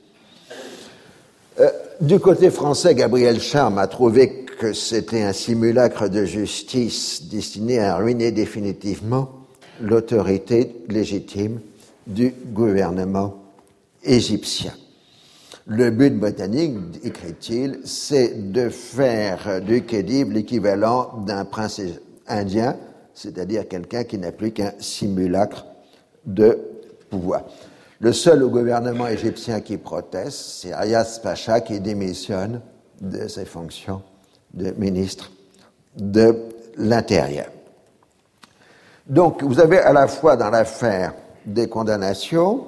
Euh, du côté français, Gabriel Charme a trouvé que c'était un simulacre de justice destiné à ruiner définitivement l'autorité légitime du gouvernement égyptien. Le but britannique, écrit-il, c'est de faire du Khedive l'équivalent d'un prince indien, c'est-à-dire quelqu'un qui n'a plus qu'un simulacre de pouvoir. Le seul au gouvernement égyptien qui proteste, c'est Ayas Pacha qui démissionne de ses fonctions de ministre de l'Intérieur. Donc, vous avez à la fois dans l'affaire des condamnations,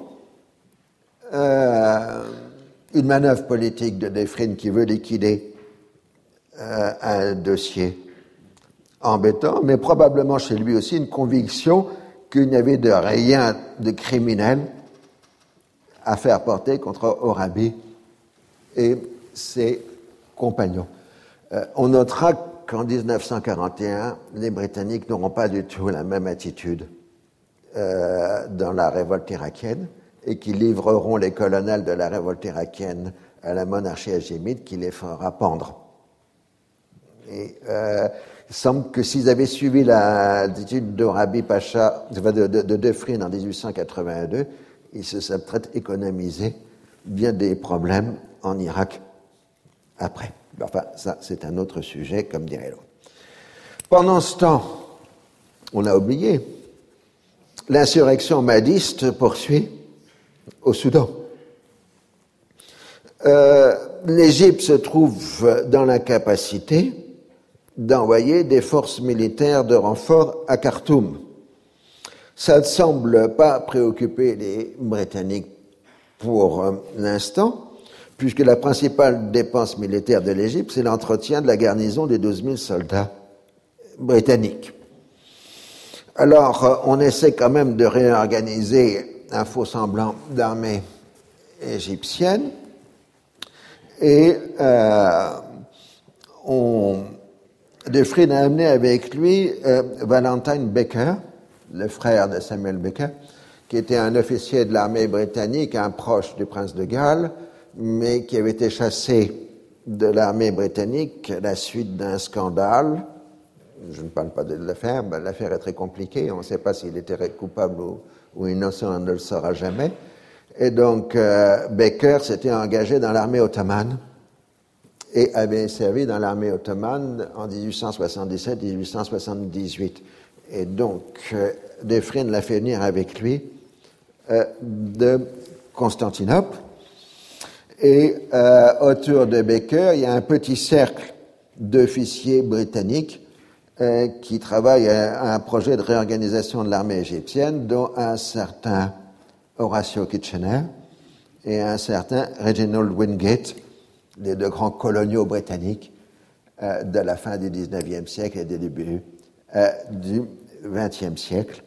euh, une manœuvre politique de Defrine qui veut liquider euh, un dossier embêtant, mais probablement chez lui aussi une conviction qu'il n'y avait de rien de criminel à faire porter contre Orabi et ses compagnons. Euh, on notera qu'en dix-neuf cent quarante et un, les Britanniques n'auront pas du tout la même attitude euh, dans la révolte irakienne et qu'ils livreront les colonels de la révolte irakienne à la monarchie hachémite qui les fera pendre. Et euh, il semble que s'ils avaient suivi l'attitude d'Orabi Pacha, de, de, de Defrine en dix-huit cent quatre-vingt-deux, ils se seraient peut-être économisé bien des problèmes en Irak après. Enfin, ça, c'est un autre sujet, comme dirait l'autre. Pendant ce temps, on a oublié, l'insurrection mahdiste poursuit au Soudan. Euh, L'Égypte se trouve dans l'incapacité d'envoyer des forces militaires de renfort à Khartoum. Ça ne semble pas préoccuper les Britanniques pour euh, l'instant, puisque la principale dépense militaire de l'Égypte, c'est l'entretien de la garnison des douze mille soldats britanniques. Alors, euh, on essaie quand même de réorganiser un faux semblant d'armée égyptienne, et euh, on, Defrine a amené avec lui euh, Valentine Baker, le frère de Samuel Baker, qui était un officier de l'armée britannique, un proche du prince de Galles, mais qui avait été chassé de l'armée britannique à la suite d'un scandale. Je ne parle pas de l'affaire, ben, l'affaire est très compliquée, on ne sait pas s'il était coupable ou, ou innocent, on ne le saura jamais. Et donc, euh, Baker s'était engagé dans l'armée ottomane et avait servi dans l'armée ottomane en dix-huit cent soixante-dix-sept dix-huit cent soixante-dix-huit. Et donc, euh, Defrine l'a fait venir avec lui euh, de Constantinople. Et euh, autour de Baker, il y a un petit cercle d'officiers britanniques euh, qui travaillent à un projet de réorganisation de l'armée égyptienne, dont un certain Horatio Kitchener et un certain Reginald Wingate, les deux grands coloniaux britanniques euh, de la fin du dix-neuvième siècle et des débuts euh, du vingtième siècle.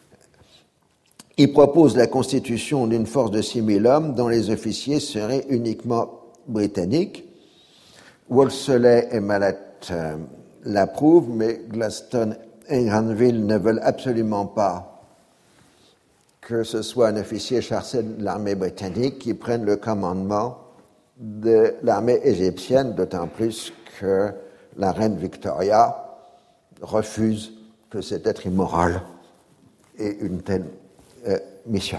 Il propose la constitution d'une force de six mille hommes dont les officiers seraient uniquement britanniques. Wolseley et Mallet euh, l'approuvent, mais Gladstone et Granville ne veulent absolument pas que ce soit un officier chargé de l'armée britannique qui prenne le commandement de l'armée égyptienne, d'autant plus que la reine Victoria refuse que cet être immoral ait une telle euh, mission.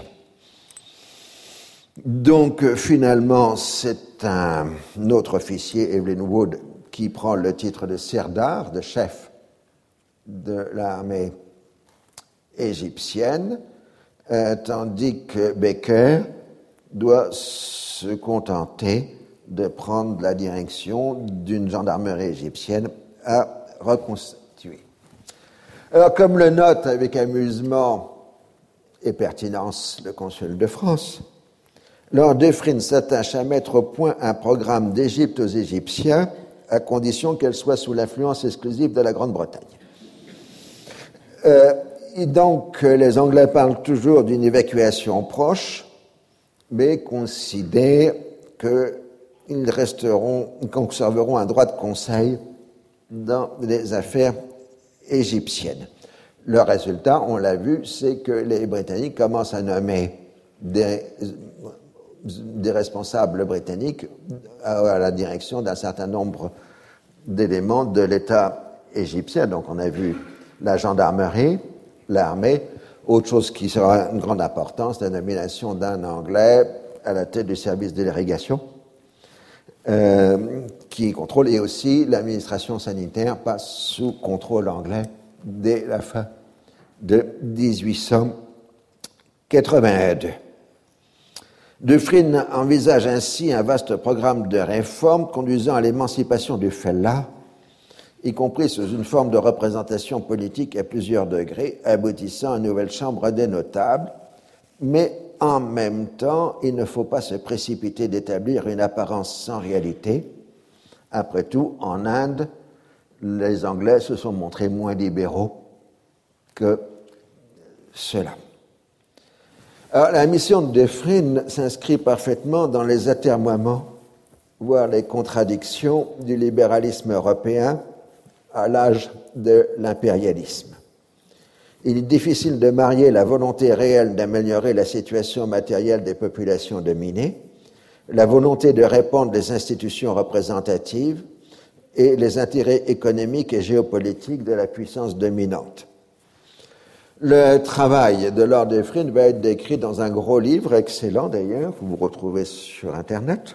Donc, euh, finalement, c'est un autre officier, Evelyn Wood, qui prend le titre de Sirdar, de chef de l'armée égyptienne, euh, tandis que Baker doit se contenter de prendre la direction d'une gendarmerie égyptienne à reconstituer. Alors, comme le note avec amusement et pertinence le consul de France, Lord Dufferin s'attache à mettre au point un programme d'Égypte aux Égyptiens à condition qu'elle soit sous l'influence exclusive de la Grande-Bretagne. Euh, et donc, les Anglais parlent toujours d'une évacuation proche, mais considèrent qu'ils resteront, conserveront un droit de conseil dans les affaires égyptiennes. Le résultat, on l'a vu, c'est que les Britanniques commencent à nommer des, des responsables britanniques à la direction d'un certain nombre d'éléments de l'État égyptien. Donc on a vu la gendarmerie, l'armée, autre chose qui sera une grande importance, la nomination d'un Anglais à la tête du service de l'irrigation, euh, qui contrôle, et aussi l'administration sanitaire passe sous contrôle anglais dès la fin de dix-huit cent quatre-vingt-deux. Dufferin envisage ainsi un vaste programme de réformes conduisant à l'émancipation du fellah, y compris sous une forme de représentation politique à plusieurs degrés, aboutissant à une nouvelle chambre des notables, mais en même temps, il ne faut pas se précipiter d'établir une apparence sans réalité. Après tout, en Inde, les Anglais se sont montrés moins libéraux que cela. Alors, la mission de Dufferin s'inscrit parfaitement dans les atermoiements, voire les contradictions du libéralisme européen à l'âge de l'impérialisme. Il est difficile de marier la volonté réelle d'améliorer la situation matérielle des populations dominées, la volonté de répandre les institutions représentatives et les intérêts économiques et géopolitiques de la puissance dominante. Le travail de Lord Dufferin va être décrit dans un gros livre, excellent d'ailleurs, que vous retrouvez sur Internet,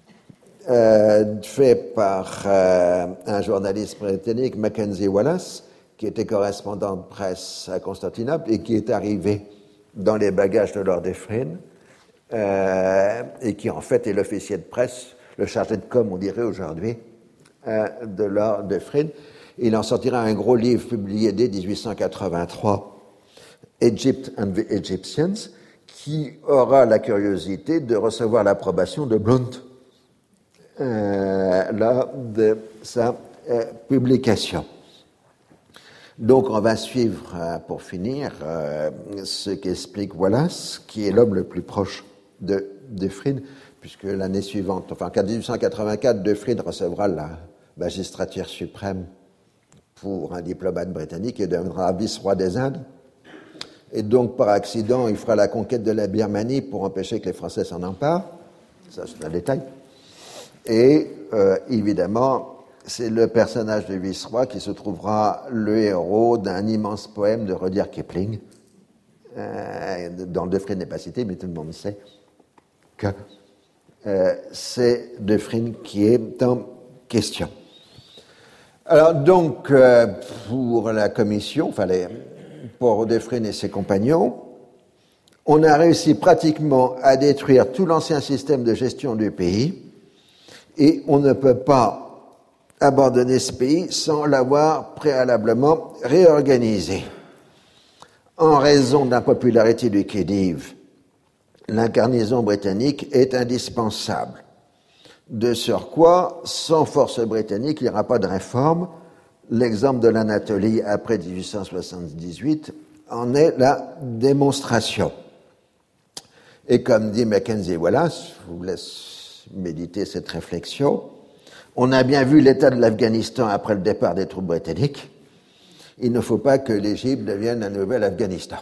euh, fait par euh, un journaliste britannique, Mackenzie Wallace, qui était correspondant de presse à Constantinople et qui est arrivé dans les bagages de Lord Dufferin, euh, et qui en fait est l'officier de presse, le chargé de com, on dirait aujourd'hui, euh, de Lord Dufferin. Il en sortira un gros livre publié dès dix-huit cent quatre-vingt-trois, Egypt and the Egyptians, qui aura la curiosité de recevoir l'approbation de Blount euh, lors de sa euh, publication. Donc on va suivre, euh, pour finir, euh, ce qu'explique Wallace, qui est l'homme le plus proche de Dufferin, puisque l'année suivante, enfin en dix-huit cent quatre-vingt-quatre, Dufferin recevra la magistrature suprême pour un diplomate britannique et deviendra vice-roi des Indes. Et donc, par accident, il fera la conquête de la Birmanie pour empêcher que les Français s'en emparent. Ça, c'est un détail. Et, euh, évidemment, c'est le personnage du vice-roi qui se trouvera le héros d'un immense poème de Rudyard Kipling, euh, dont Dufferin n'est pas cité, mais tout le monde sait que euh, c'est Dufferin qui est en question. Alors, donc, euh, pour la commission, enfin, les, pour Dufferin et ses compagnons, on a réussi pratiquement à détruire tout l'ancien système de gestion du pays, et on ne peut pas abandonner ce pays sans l'avoir préalablement réorganisé. En raison de l'impopularité du Khedive l'incarnation britannique est indispensable. De surcroît, sans force britannique, il n'y aura pas de réforme. L'exemple de l'Anatolie après dix-huit cent soixante-dix-huit en est la démonstration. Et comme dit Mackenzie Wallace, je vous laisse méditer cette réflexion, on a bien vu l'état de l'Afghanistan après le départ des troupes britanniques. Il ne faut pas que l'Égypte devienne un nouvel Afghanistan.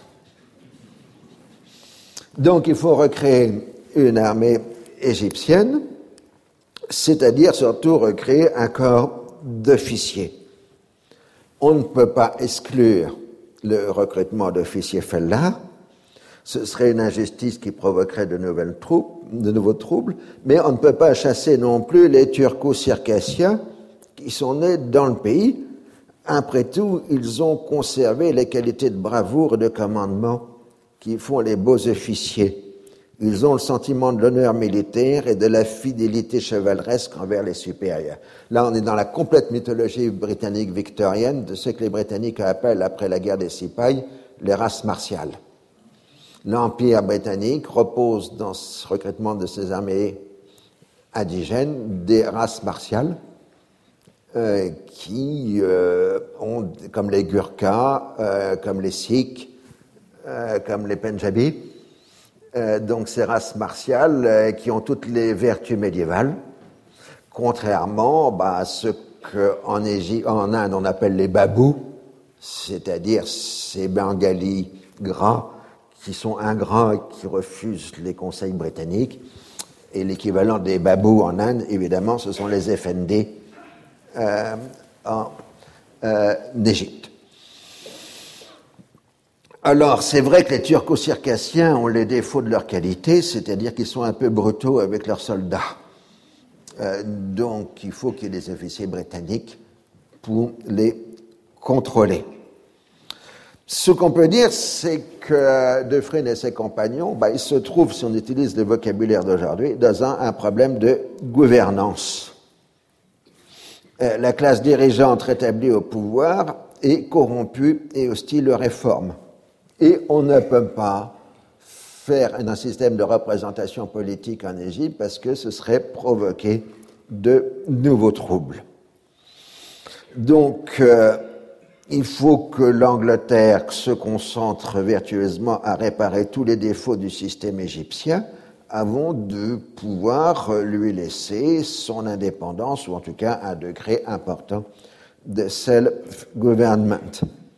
Donc il faut recréer une armée égyptienne, c'est-à-dire surtout recréer un corps d'officiers. On ne peut pas exclure le recrutement d'officiers fellahs, ce serait une injustice qui provoquerait de nouvelles troupes, de nouveaux troubles, mais on ne peut pas chasser non plus les turco-circassiens qui sont nés dans le pays. Après tout, ils ont conservé les qualités de bravoure et de commandement qui font les beaux officiers. Ils ont le sentiment de l'honneur militaire et de la fidélité chevaleresque envers les supérieurs. Là, on est dans la complète mythologie britannique victorienne de ce que les Britanniques appellent, après la guerre des Cipayes, les races martiales. L'Empire britannique repose dans ce recrutement de ses armées indigènes des races martiales euh, qui euh, ont, comme les Gurkhas, euh, comme les Sikhs, euh, comme les Pendjabis, euh, donc ces races martiales euh, qui ont toutes les vertus médiévales, contrairement bah, à ce qu'en Égypte, en Inde on appelle les babous, c'est-à-dire ces Bengalis gras qui sont ingrats et qui refusent les conseils britanniques. Et l'équivalent des babous en Inde, évidemment, ce sont les F N D euh, en euh, Égypte. Alors, c'est vrai que les turco-circassiens ont les défauts de leur qualité, c'est-à-dire qu'ils sont un peu brutaux avec leurs soldats. Euh, donc, il faut qu'il y ait des officiers britanniques pour les contrôler. Ce qu'on peut dire, c'est que Dufresne et ses compagnons, ben, ils se trouvent, si on utilise le vocabulaire d'aujourd'hui, dans un, un problème de gouvernance. Euh, la classe dirigeante rétablie au pouvoir est corrompue et hostile aux réformes. Et on ne peut pas faire un système de représentation politique en Égypte parce que ce serait provoquer de nouveaux troubles. Donc, euh, il faut que l'Angleterre se concentre vertueusement à réparer tous les défauts du système égyptien avant de pouvoir lui laisser son indépendance, ou en tout cas un degré important de self-government.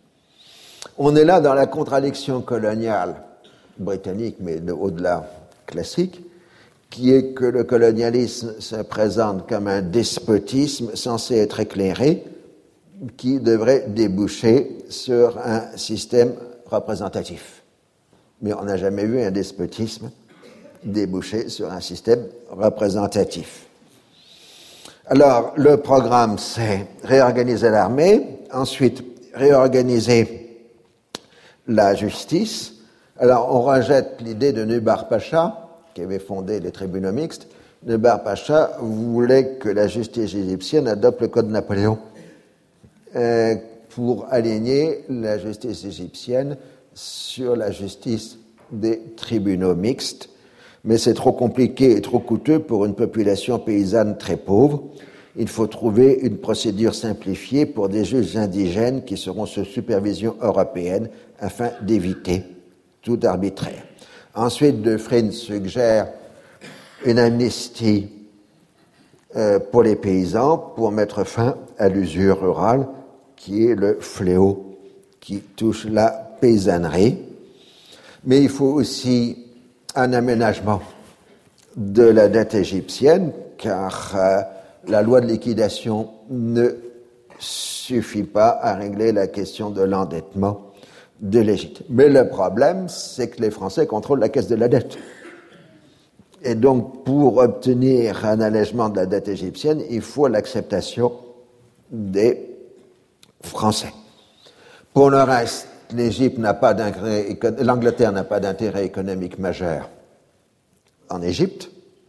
On est là dans la contradiction coloniale britannique, mais au-delà classique, qui est que le colonialisme se présente comme un despotisme censé être éclairé, qui devrait déboucher sur un système représentatif. Mais on n'a jamais vu un despotisme déboucher sur un système représentatif. Alors, le programme, c'est réorganiser l'armée, ensuite réorganiser la justice. Alors, on rejette l'idée de Nubar Pacha, qui avait fondé les tribunaux mixtes. Nubar Pacha voulait que la justice égyptienne adopte le code Napoléon euh, pour aligner la justice égyptienne sur la justice des tribunaux mixtes. Mais c'est trop compliqué et trop coûteux pour une population paysanne très pauvre. Il faut trouver une procédure simplifiée pour des juges indigènes qui seront sous supervision européenne afin d'éviter tout arbitraire. Ensuite, Dufresne suggère une amnistie euh, pour les paysans pour mettre fin à l'usure rurale qui est le fléau qui touche la paysannerie. Mais il faut aussi un aménagement de la dette égyptienne, car euh, la loi de liquidation ne suffit pas à régler la question de l'endettement de l'Égypte. Mais le problème, c'est que les Français contrôlent la caisse de la dette. Et donc, pour obtenir un allègement de la dette égyptienne, il faut l'acceptation des Français. Pour le reste, l'Égypte n'a pas d'intérêt, l'Angleterre n'a pas d'intérêt économique majeur en Égypte,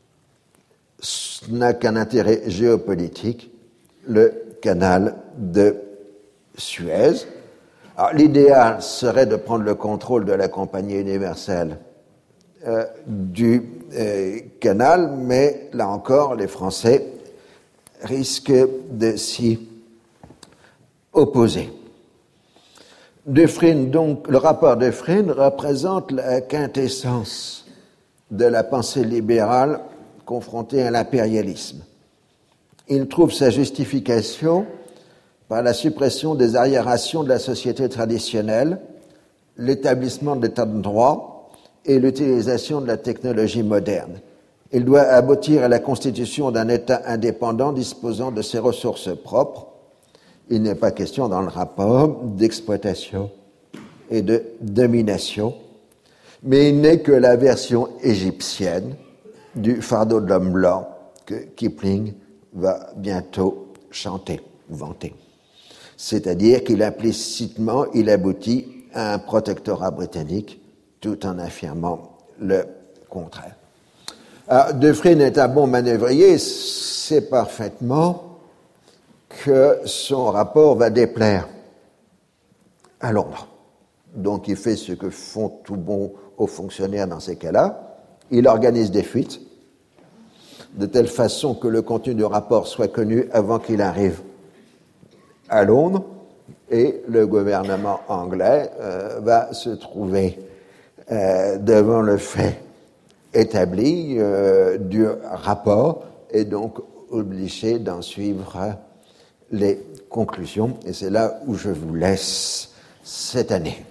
n'a qu'un intérêt géopolitique, le canal de Suez. Alors, l'idéal serait de prendre le contrôle de la Compagnie universelle euh, du euh, canal, mais là encore, les Français risquent de s'y opposer. Dufresne, donc, le rapport de Dufresne représente la quintessence de la pensée libérale confrontée à l'impérialisme. Il trouve sa justification par la suppression des arriérations de la société traditionnelle, l'établissement de l'état de droit et l'utilisation de la technologie moderne. Il doit aboutir à la constitution d'un État indépendant disposant de ses ressources propres. Il n'est pas question dans le rapport d'exploitation et de domination, mais il n'est que la version égyptienne du fardeau de l'homme blanc que Kipling va bientôt chanter ou vanter. C'est-à-dire qu'il implicitement, il aboutit à un protectorat britannique tout en affirmant le contraire. Alors, Dufresne est un bon manœuvrier, sait parfaitement que son rapport va déplaire à Londres. Donc il fait ce que font tout bons hauts fonctionnaires dans ces cas-là. Il organise des fuites, de telle façon que le contenu du rapport soit connu avant qu'il arrive à Londres, et le gouvernement anglais euh, va se trouver euh, devant le fait établi euh, du rapport et donc obligé d'en suivre les conclusions. Et c'est là où je vous laisse cette année.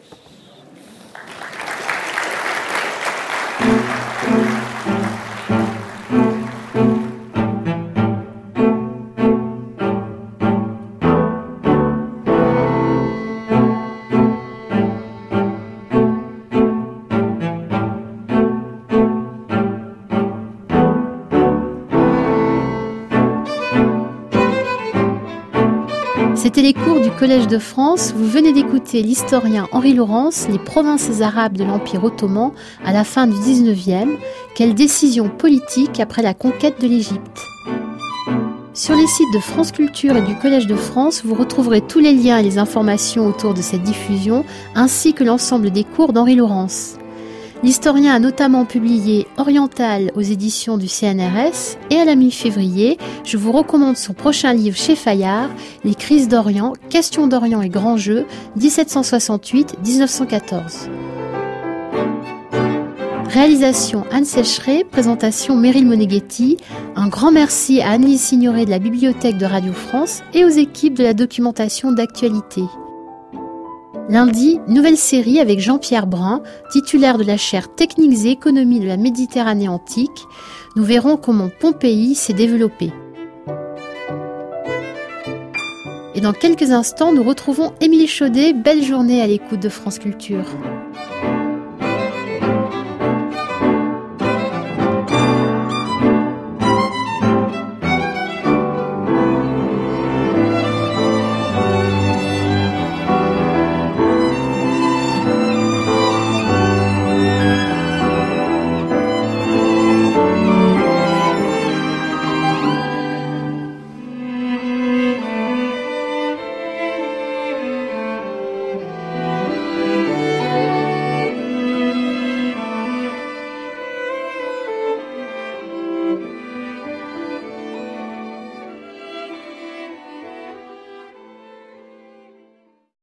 C'était les cours du Collège de France. Vous venez d'écouter l'historien Henri Laurence, les provinces arabes de l'Empire ottoman à la fin du dix-neuvième. Quelle décision politique après la conquête de l'Égypte. Sur les sites de France Culture et du Collège de France, vous retrouverez tous les liens et les informations autour de cette diffusion, ainsi que l'ensemble des cours d'Henri Laurence. L'historien a notamment publié Oriental aux éditions du C N R S et à la mi-février, je vous recommande son prochain livre chez Fayard, Les crises d'Orient, Questions d'Orient et Grands Jeux, dix-sept cent soixante-huit à dix-neuf cent quatorze. Réalisation Anne Sécheret, présentation Meryl Moneghetti. Un grand merci à Anne-Lise Signoret de la Bibliothèque de Radio France et aux équipes de la documentation d'actualité. Lundi, nouvelle série avec Jean-Pierre Brun, titulaire de la chaire Techniques et économies de la Méditerranée antique. Nous verrons comment Pompéi s'est développé. Et dans quelques instants, nous retrouvons Émilie Chaudet. Belle journée à l'écoute de France Culture.